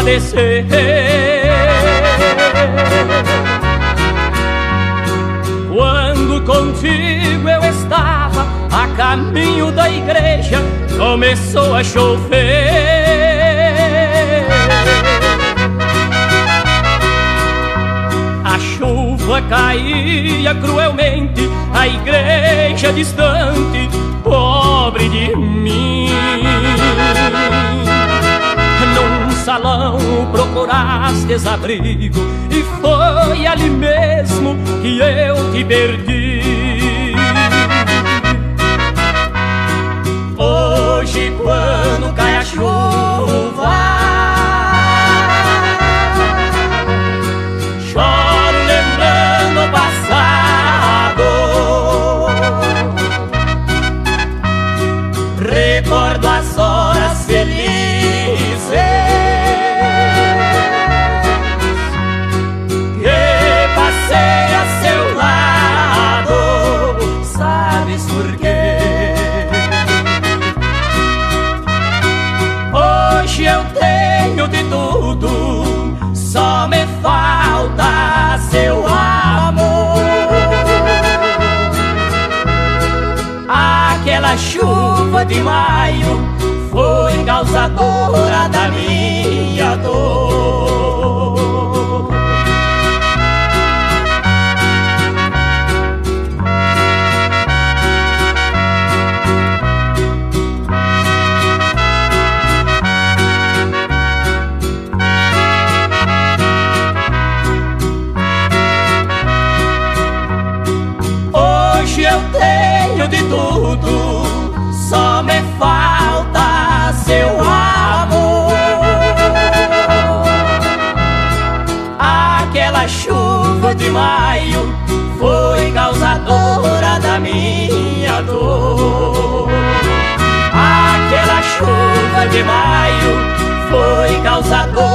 acontecer. Quando contigo eu estava a caminho da igreja, começou a chover. A chuva caía cruelmente, a igreja distante, pobre de mim. Num salão procurastes abrigo, e foi ali mesmo que eu te perdi. Hoje, quando cai a chuva, choro lembrando o passado. Recordo as horas felizes que passei a seu lado. Sabes por quê? Hoje eu tenho de tudo, só me falta seu amor. Aquela chuva de maio foi causadora da minha dor. Hoje eu tenho de tudo, só me falta seu amor. Aquela chuva de maio foi causadora da minha dor. Aquela chuva de maio foi causadora